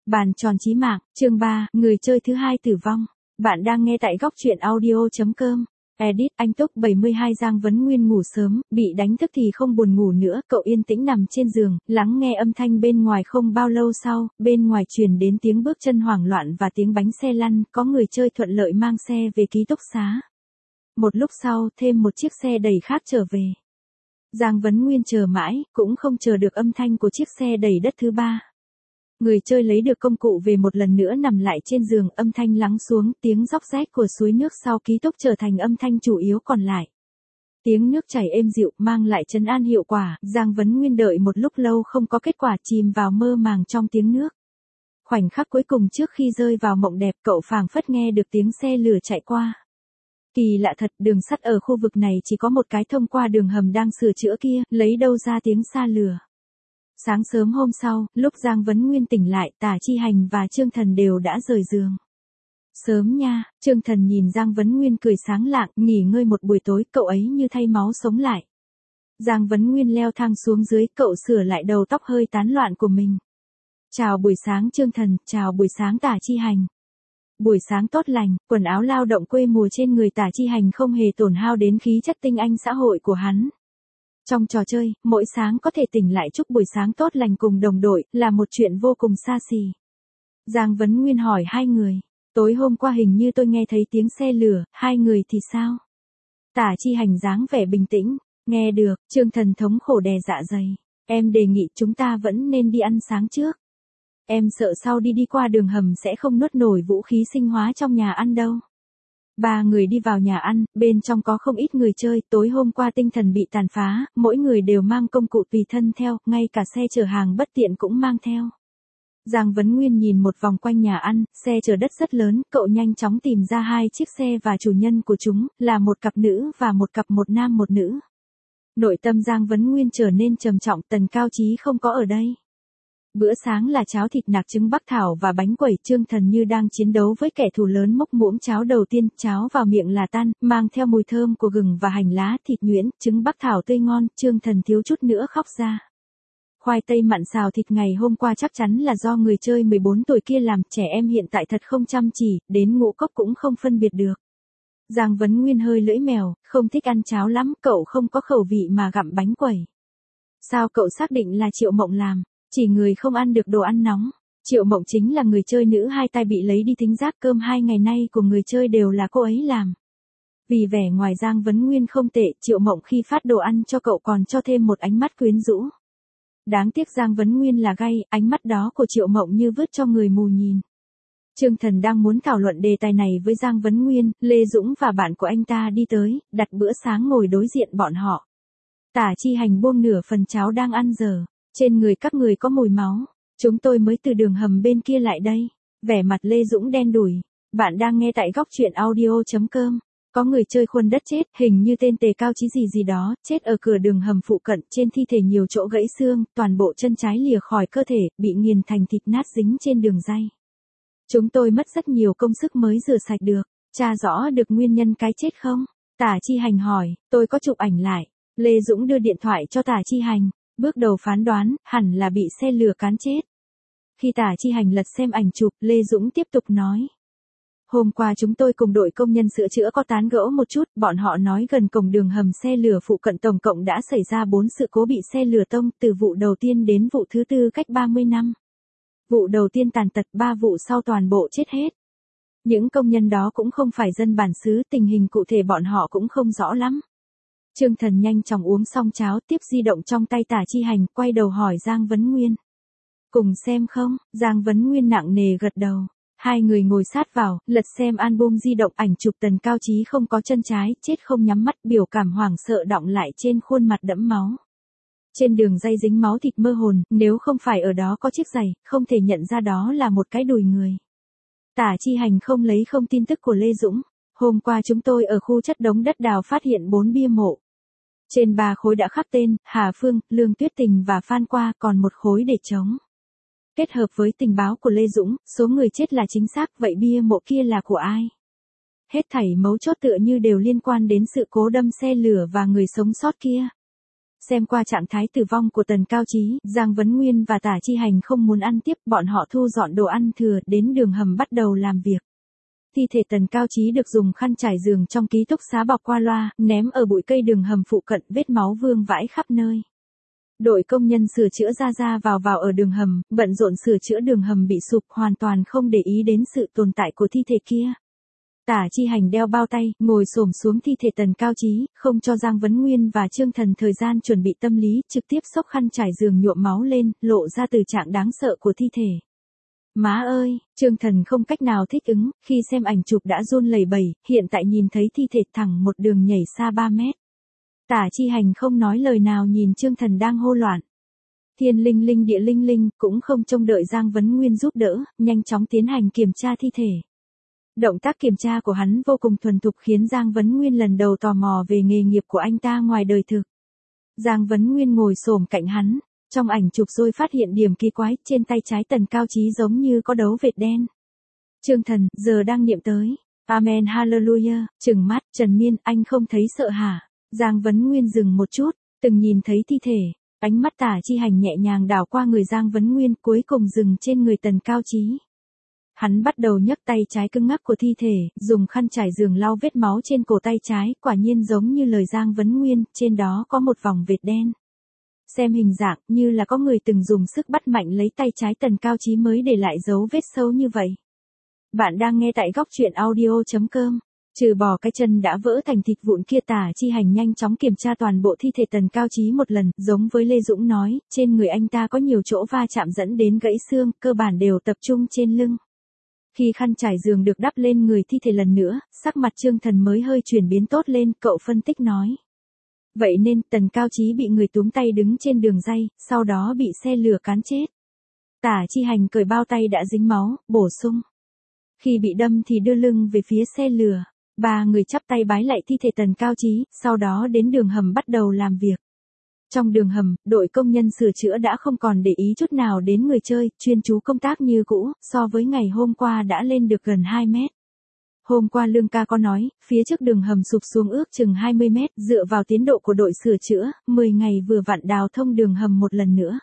Bàn tròn chí mạng, chương 3, người chơi thứ hai tử vong. Bạn đang nghe tại góc truyện audio.com. Edit, anh Túc 72 Giang Vấn Nguyên ngủ sớm, bị đánh thức thì không buồn ngủ nữa, cậu yên tĩnh nằm trên giường, lắng nghe âm thanh bên ngoài. Không bao lâu sau, bên ngoài truyền đến tiếng bước chân hoảng loạn và tiếng bánh xe lăn, có người chơi thuận lợi mang xe về ký túc xá. Một lúc sau, thêm một chiếc xe đẩy khác trở về. Giang Vấn Nguyên chờ mãi, cũng không chờ được âm thanh của chiếc xe đẩy đất thứ ba. Người chơi lấy được công cụ về một lần nữa nằm lại trên giường, âm thanh lắng xuống, tiếng róc rách của suối nước sau ký túc trở thành âm thanh chủ yếu còn lại. Tiếng nước chảy êm dịu mang lại trấn an hiệu quả, Giang Vấn Nguyên đợi một lúc lâu không có kết quả, chìm vào mơ màng trong tiếng nước. Khoảnh khắc cuối cùng trước khi rơi vào mộng đẹp, cậu phảng phất nghe được tiếng xe lửa chạy qua. Kỳ lạ thật, đường sắt ở khu vực này chỉ có một cái thông qua đường hầm đang sửa chữa kia, lấy đâu ra tiếng xa lửa. Sáng sớm hôm sau, lúc Giang Vấn Nguyên tỉnh lại, Tả Chi Hành và Trương Thần đều đã rời giường. Sớm nha, Trương Thần nhìn Giang Vấn Nguyên cười sáng lạng, nghỉ ngơi một buổi tối, cậu ấy như thay máu sống lại. Giang Vấn Nguyên leo thang xuống dưới, cậu sửa lại đầu tóc hơi tán loạn của mình. Chào buổi sáng Trương Thần, chào buổi sáng Tả Chi Hành. Buổi sáng tốt lành, quần áo lao động quê mùa trên người Tả Chi Hành không hề tổn hao đến khí chất tinh anh xã hội của hắn. Trong trò chơi, mỗi sáng có thể tỉnh lại chúc buổi sáng tốt lành cùng đồng đội, là một chuyện vô cùng xa xỉ. Giang Vấn Nguyên hỏi hai người, tối hôm qua hình như tôi nghe thấy tiếng xe lửa, hai người thì sao? Tả Chi Hành dáng vẻ bình tĩnh, nghe được, Trương Thần thống khổ đè dạ dày. Em đề nghị chúng ta vẫn nên đi ăn sáng trước. Em sợ sau đi qua đường hầm sẽ không nuốt nổi vũ khí sinh hóa trong nhà ăn đâu. Ba người đi vào nhà ăn, bên trong có không ít người chơi, tối hôm qua tinh thần bị tàn phá, mỗi người đều mang công cụ tùy thân theo, ngay cả xe chở hàng bất tiện cũng mang theo. Giang Vấn Nguyên nhìn một vòng quanh nhà ăn, xe chở đất rất lớn, cậu nhanh chóng tìm ra hai chiếc xe và chủ nhân của chúng, là một cặp nữ và một cặp một nam một nữ. Nội tâm Giang Vấn Nguyên trở nên trầm trọng, Tần Cao Chí không có ở đây. Bữa sáng là cháo thịt nạc trứng bắc thảo và bánh quẩy, Trương Thần như đang chiến đấu với kẻ thù lớn, mốc muỗng cháo đầu tiên, cháo vào miệng là tan, mang theo mùi thơm của gừng và hành lá, thịt nhuyễn, trứng bắc thảo tươi ngon, Trương Thần thiếu chút nữa khóc ra. Khoai tây mặn xào thịt ngày hôm qua chắc chắn là do người chơi 14 tuổi kia làm, trẻ em hiện tại thật không chăm chỉ, đến ngũ cốc cũng không phân biệt được. Giang Vấn Nguyên hơi lưỡi mèo, không thích ăn cháo lắm, cậu không có khẩu vị mà gặm bánh quẩy. Sao cậu xác định là Triệu Mộng làm? Chỉ người không ăn được đồ ăn nóng. Triệu Mộng chính là người chơi nữ hai tay bị lấy đi thính giác, cơm 2 ngày nay của người chơi đều là cô ấy làm. Vì vẻ ngoài Giang Vấn Nguyên không tệ, Triệu Mộng khi phát đồ ăn cho cậu còn cho thêm một ánh mắt quyến rũ. Đáng tiếc Giang Vấn Nguyên là gay, ánh mắt đó của Triệu Mộng như vứt cho người mù nhìn. Trương Thần đang muốn thảo luận đề tài này với Giang Vấn Nguyên, Lê Dũng và bạn của anh ta đi tới, đặt bữa sáng ngồi đối diện bọn họ. Tả Chi Hành buông nửa phần cháo đang ăn dở. Trên người các người có mùi máu. Chúng tôi mới từ đường hầm bên kia lại đây. Vẻ mặt Lê Dũng đen đủi. Bạn đang nghe tại góc truyện audio.com. Có người chơi khuôn đất chết, hình như tên Tề Cao Chí gì đó, chết ở cửa đường hầm phụ cận, trên thi thể nhiều chỗ gãy xương, toàn bộ chân trái lìa khỏi cơ thể, bị nghiền thành thịt nát dính trên đường ray. Chúng tôi mất rất nhiều công sức mới rửa sạch được. Tra rõ được nguyên nhân cái chết không? Tả Chi Hành hỏi, tôi có chụp ảnh lại. Lê Dũng đưa điện thoại cho Tả Chi Hành. Bước đầu phán đoán, hẳn là bị xe lửa cán chết. Khi Tả Chi Hành lật xem ảnh chụp, Lê Dũng tiếp tục nói. Hôm qua chúng tôi cùng đội công nhân sửa chữa có tán gẫu một chút, bọn họ nói gần cổng đường hầm xe lửa phụ cận tổng cộng đã xảy ra 4 sự cố bị xe lửa tông, từ vụ đầu tiên đến vụ thứ tư cách 30 năm. Vụ đầu tiên tàn tật, 3 vụ sau toàn bộ chết hết. Những công nhân đó cũng không phải dân bản xứ, tình hình cụ thể bọn họ cũng không rõ lắm. Trương Thần nhanh chóng uống xong cháo, tiếp di động trong tay Tả Chi Hành, quay đầu hỏi Giang Vấn Nguyên. Cùng xem không? Giang Vấn Nguyên nặng nề gật đầu. Hai người ngồi sát vào, lật xem album di động, ảnh chụp Tần Cao Chí không có chân trái, chết không nhắm mắt, biểu cảm hoảng sợ đọng lại trên khuôn mặt đẫm máu. Trên đường ray dính máu thịt mơ hồn, nếu không phải ở đó có chiếc giày, không thể nhận ra đó là một cái đùi người. Tả Chi Hành không lấy không tin tức của Lê Dũng. Hôm qua chúng tôi ở khu chất đống đất đào phát hiện 4 bia mộ. Trên 3 khối đã khắc tên, Hà Phương, Lương Tuyết Tình và Phan Qua, còn một khối để trống. Kết hợp với tình báo của Lê Dũng, số người chết là chính xác, vậy bia mộ kia là của ai? Hết thảy mấu chốt tựa như đều liên quan đến sự cố đâm xe lửa và người sống sót kia. Xem qua trạng thái tử vong của Tần Cao Chí, Giang Vấn Nguyên và Tả Chi Hành không muốn ăn tiếp, bọn họ thu dọn đồ ăn thừa, đến đường hầm bắt đầu làm việc. Thi thể Tần Cao Chí được dùng khăn trải giường trong ký túc xá bọc qua loa, ném ở bụi cây đường hầm phụ cận, vết máu vương vãi khắp nơi. Đội công nhân sửa chữa ra vào ở đường hầm, bận rộn sửa chữa đường hầm bị sụp, hoàn toàn không để ý đến sự tồn tại của thi thể kia. Tả Chi Hành đeo bao tay, ngồi xổm xuống thi thể Tần Cao Chí, không cho Giang Vấn Nguyên và Trương Thần thời gian chuẩn bị tâm lý, trực tiếp xốc khăn trải giường nhuộm máu lên, lộ ra từ trạng đáng sợ của thi thể. Má ơi, Trương Thần không cách nào thích ứng, khi xem ảnh chụp đã run lẩy bẩy, hiện tại nhìn thấy thi thể thẳng một đường nhảy xa 3 mét. Tả Chi Hành không nói lời nào nhìn Trương Thần đang hô loạn. Thiên linh linh địa linh linh, cũng không trông đợi Giang Vấn Nguyên giúp đỡ, nhanh chóng tiến hành kiểm tra thi thể. Động tác kiểm tra của hắn vô cùng thuần thục khiến Giang Vấn Nguyên lần đầu tò mò về nghề nghiệp của anh ta ngoài đời thực. Giang Vấn Nguyên ngồi xổm cạnh hắn, trong ảnh chụp rồi phát hiện điểm kỳ quái, trên tay trái Tần Cao Chí giống như có dấu vệt đen. Trương Thần, giờ đang niệm tới. Amen hallelujah, trừng mắt, Trần Miên, anh không thấy sợ hả? Giang Vấn Nguyên dừng một chút, từng nhìn thấy thi thể, ánh mắt Tả Chi Hành nhẹ nhàng đảo qua người Giang Vấn Nguyên, cuối cùng dừng trên người Tần Cao Chí. Hắn bắt đầu nhấc tay trái cứng ngắc của thi thể, dùng khăn trải giường lau vết máu trên cổ tay trái, quả nhiên giống như lời Giang Vấn Nguyên, trên đó có một vòng vệt đen. Xem hình dạng, như là có người từng dùng sức bắt mạnh lấy tay trái Tần Cao Chí mới để lại dấu vết sâu như vậy. Bạn đang nghe tại góc truyện audio.com. Trừ bỏ cái chân đã vỡ thành thịt vụn kia, Tả Chi Hành nhanh chóng kiểm tra toàn bộ thi thể Tần Cao Chí một lần, giống với Lê Dũng nói, trên người anh ta có nhiều chỗ va chạm dẫn đến gãy xương, cơ bản đều tập trung trên lưng. Khi khăn trải giường được đắp lên người thi thể lần nữa, sắc mặt Trương Thần mới hơi chuyển biến tốt lên, cậu phân tích nói. Vậy nên, Tần Cao Chí bị người túm tay đứng trên đường ray, sau đó bị xe lửa cán chết. Tả Chi Hành cởi bao tay đã dính máu, bổ sung. Khi bị đâm thì đưa lưng về phía xe lửa. Ba người chắp tay bái lạy thi thể Tần Cao Chí, sau đó đến đường hầm bắt đầu làm việc. Trong đường hầm, đội công nhân sửa chữa đã không còn để ý chút nào đến người chơi, chuyên chú công tác như cũ, so với ngày hôm qua đã lên được gần 2 mét. Hôm qua Lương ca có nói, phía trước đường hầm sụp xuống ước chừng 20 mét, dựa vào tiến độ của đội sửa chữa, 10 ngày vừa vặn đào thông đường hầm một lần nữa.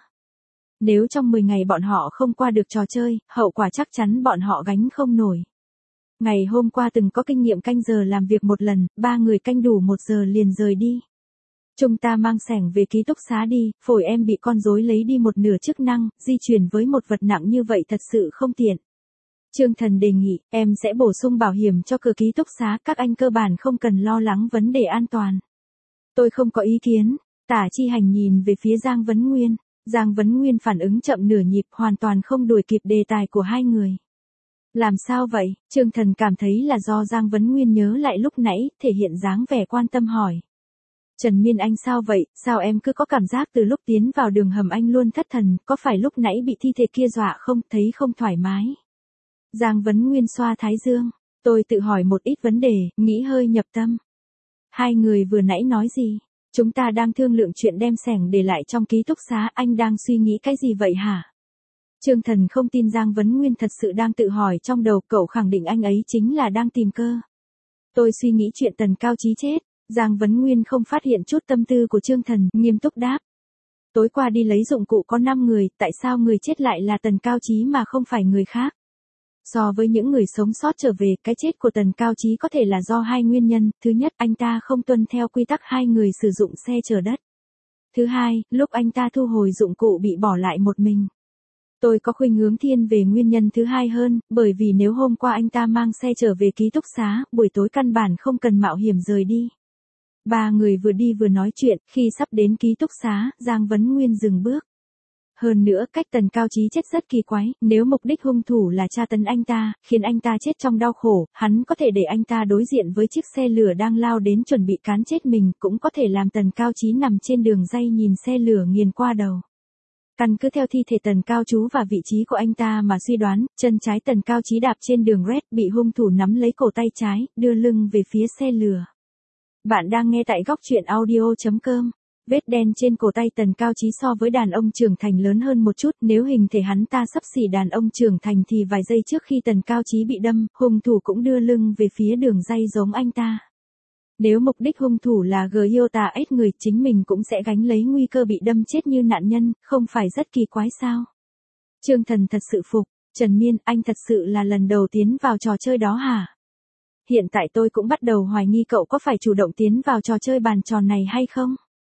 Nếu trong 10 ngày bọn họ không qua được trò chơi, hậu quả chắc chắn bọn họ gánh không nổi. Ngày hôm qua từng có kinh nghiệm canh giờ làm việc một lần, 3 người canh đủ 1 giờ liền rời đi. Chúng ta mang xẻng về ký túc xá đi, phổi em bị con rối lấy đi một nửa chức năng, di chuyển với một vật nặng như vậy thật sự không tiện. Trương Thần đề nghị, em sẽ bổ sung bảo hiểm cho cửa ký túc xá, các anh cơ bản không cần lo lắng vấn đề an toàn. Tôi không có ý kiến. Tả Chi Hành nhìn về phía Giang Vấn Nguyên. Giang Vấn Nguyên phản ứng chậm nửa nhịp, hoàn toàn không đuổi kịp đề tài của hai người. Làm sao vậy? Trương Thần cảm thấy là do Giang Vấn Nguyên nhớ lại lúc nãy, thể hiện dáng vẻ quan tâm hỏi. Trần Miên, anh sao vậy, sao em cứ có cảm giác từ lúc tiến vào đường hầm anh luôn thất thần, có phải lúc nãy bị thi thể kia dọa không, thấy không thoải mái? Giang Vấn Nguyên xoa thái dương, tôi tự hỏi một ít vấn đề, nghĩ hơi nhập tâm. Hai người vừa nãy nói gì? Chúng ta đang thương lượng chuyện đem xẻng để lại trong ký túc xá, anh đang suy nghĩ cái gì vậy hả? Trương Thần không tin Giang Vấn Nguyên thật sự đang tự hỏi trong đầu, cậu khẳng định anh ấy chính là đang tìm cơ. Tôi suy nghĩ chuyện Tần Cao Chí chết. Giang Vấn Nguyên không phát hiện chút tâm tư của Trương Thần, nghiêm túc đáp. Tối qua đi lấy dụng cụ có 5 người, tại sao người chết lại là Tần Cao Chí mà không phải người khác? So với những người sống sót trở về, cái chết của Tần Cao Chí có thể là do hai nguyên nhân, thứ nhất, anh ta không tuân theo quy tắc hai người sử dụng xe chở đất. Thứ hai, lúc anh ta thu hồi dụng cụ bị bỏ lại một mình. Tôi có khuynh hướng thiên về nguyên nhân thứ hai hơn, bởi vì nếu hôm qua anh ta mang xe trở về ký túc xá, buổi tối căn bản không cần mạo hiểm rời đi. Ba người vừa đi vừa nói chuyện, khi sắp đến ký túc xá, Giang Vấn Nguyên dừng bước. Hơn nữa, cách Tần Cao Chí chết rất kỳ quái, nếu mục đích hung thủ là tra tấn anh ta, khiến anh ta chết trong đau khổ, hắn có thể để anh ta đối diện với chiếc xe lửa đang lao đến chuẩn bị cán chết mình, cũng có thể làm Tần Cao Chí nằm trên đường ray nhìn xe lửa nghiền qua đầu. Căn cứ theo thi thể Tần Cao Chú và vị trí của anh ta mà suy đoán, chân trái Tần Cao Chí đạp trên đường red, bị hung thủ nắm lấy cổ tay trái, đưa lưng về phía xe lửa. Bạn đang nghe tại góc truyện audio.com. Vết đen trên cổ tay Tần Cao Chí so với đàn ông trưởng thành lớn hơn một chút, nếu hình thể hắn ta xấp xỉ đàn ông trưởng thành thì vài giây trước khi Tần Cao Chí bị đâm, hung thủ cũng đưa lưng về phía đường ray giống anh ta. Nếu mục đích hung thủ là Gyota ếch người, chính mình cũng sẽ gánh lấy nguy cơ bị đâm chết như nạn nhân, không phải rất kỳ quái sao? Trương Thần thật sự phục, Trần Miên, anh thật sự là lần đầu tiến vào trò chơi đó hả? Hiện tại tôi cũng bắt đầu hoài nghi cậu có phải chủ động tiến vào trò chơi bàn tròn này hay không?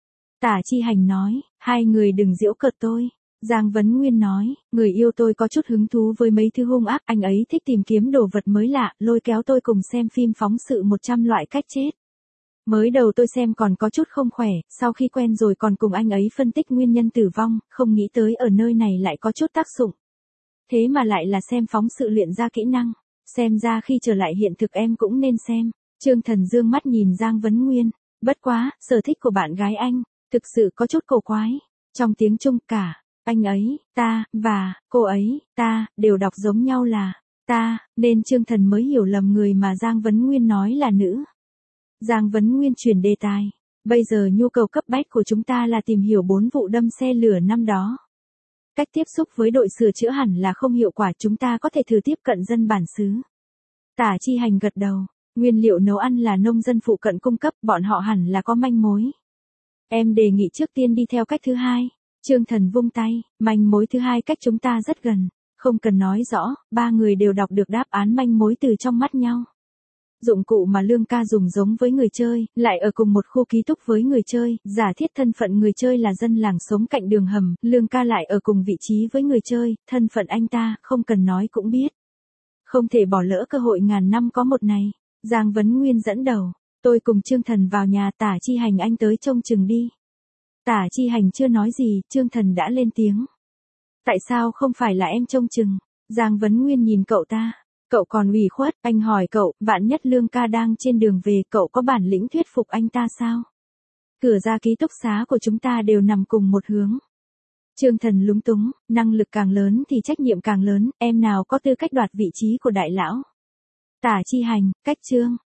Tả Chi Hành nói, hai người đừng giễu cợt tôi. Giang Vấn Nguyên nói, người yêu tôi có chút hứng thú với mấy thứ hung ác, anh ấy thích tìm kiếm đồ vật mới lạ, lôi kéo tôi cùng xem phim phóng sự 100 loại cách chết. Mới đầu tôi xem còn có chút không khỏe, sau khi quen rồi còn cùng anh ấy phân tích nguyên nhân tử vong, không nghĩ tới ở nơi này lại có chút tác dụng. Thế mà lại là xem phóng sự luyện ra kỹ năng. Xem ra khi trở lại hiện thực em cũng nên xem. Trương Thần dương mắt nhìn Giang Vấn Nguyên. Bất quá, sở thích của bạn gái anh, thực sự có chút cổ quái. Trong tiếng Trung cả, anh ấy, ta, và, cô ấy, ta, đều đọc giống nhau là, ta, nên Trương Thần mới hiểu lầm người mà Giang Vấn Nguyên nói là nữ. Giang Vấn Nguyên chuyển đề tài. Bây giờ nhu cầu cấp bách của chúng ta là tìm hiểu 4 vụ đâm xe lửa năm đó. Cách tiếp xúc với đội sửa chữa hẳn là không hiệu quả, chúng ta có thể thử tiếp cận dân bản xứ. Tả Chi Hành gật đầu, nguyên liệu nấu ăn là nông dân phụ cận cung cấp, bọn họ hẳn là có manh mối. Em đề nghị trước tiên đi theo cách thứ hai. Trương Thần vung tay, manh mối thứ hai cách chúng ta rất gần, không cần nói rõ, ba người đều đọc được đáp án manh mối từ trong mắt nhau. Dụng cụ mà Lương Ca dùng giống với người chơi, lại ở cùng một khu ký túc với người chơi, giả thiết thân phận người chơi là dân làng sống cạnh đường hầm, Lương Ca lại ở cùng vị trí với người chơi, thân phận anh ta, không cần nói cũng biết. Không thể bỏ lỡ cơ hội ngàn năm có một này. Giang Vấn Nguyên dẫn đầu, tôi cùng Trương Thần vào nhà, Tả Chi Hành anh tới trông chừng đi. Tả Chi Hành chưa nói gì, Trương Thần đã lên tiếng. Tại sao không phải là em trông chừng? Giang Vấn Nguyên nhìn cậu ta. Cậu còn ủy khuất, anh hỏi cậu, vạn nhất Lương Ca đang trên đường về, cậu có bản lĩnh thuyết phục anh ta sao? Cửa ra ký túc xá của chúng ta đều nằm cùng một hướng. Trương Thần lúng túng, năng lực càng lớn thì trách nhiệm càng lớn, em nào có tư cách đoạt vị trí của đại lão. Tả Chi Hành, cách Trương